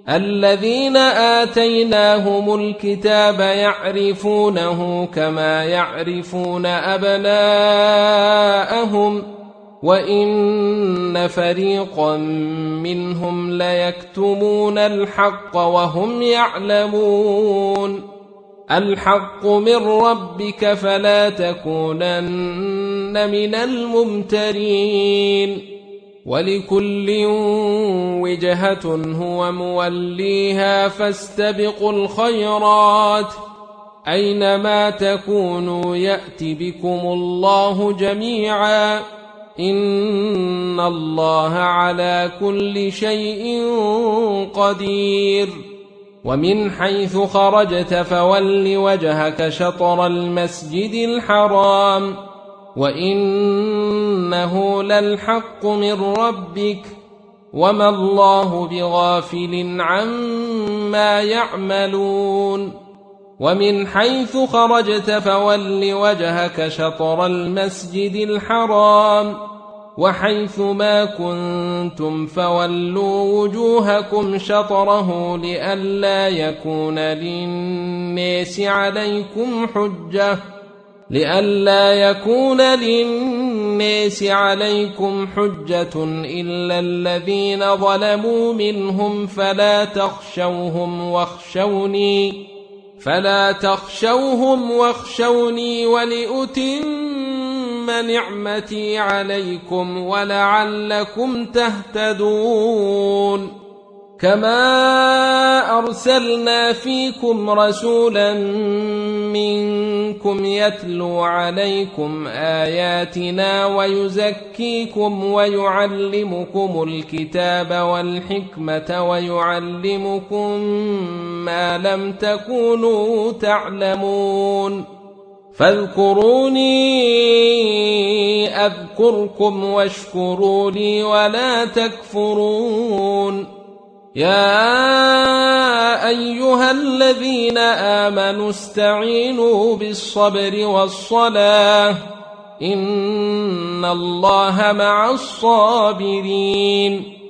الذين آتيناهم الكتاب يعرفونه كما يعرفون أبناءهم وإن فريقا منهم ليكتمون الحق وهم يعلمون الحق من ربك فلا تكونن من الممترين ولكل وجهة هو موليها فاستبقوا الخيرات أينما تكونوا يأت بكم الله جميعا إن الله على كل شيء قدير ومن حيث خرجت فول وجهك شطر المسجد الحرام وإنه للحق من ربك وما الله بغافل عما يعملون ومن حيث خرجت فول وجهك شطر المسجد الحرام وحيث ما كنتم فولوا وجوهكم شطره لئلا يكون للناس عليكم حجة إلا الذين ظلموا منهم فلا تخشوهم واخشوني ولأتم نعمتي عليكم ولعلكم تهتدون كما أرسلنا فيكم رسولا منكم يتلو عليكم آياتنا ويزكيكم ويعلمكم الكتاب والحكمة ويعلمكم ما لم تكونوا تعلمون فاذكروني أذكركم واشكروا لي ولا تكفرون يا أيها الذين آمنوا استعينوا بالصبر والصلاة إن الله مع الصابرين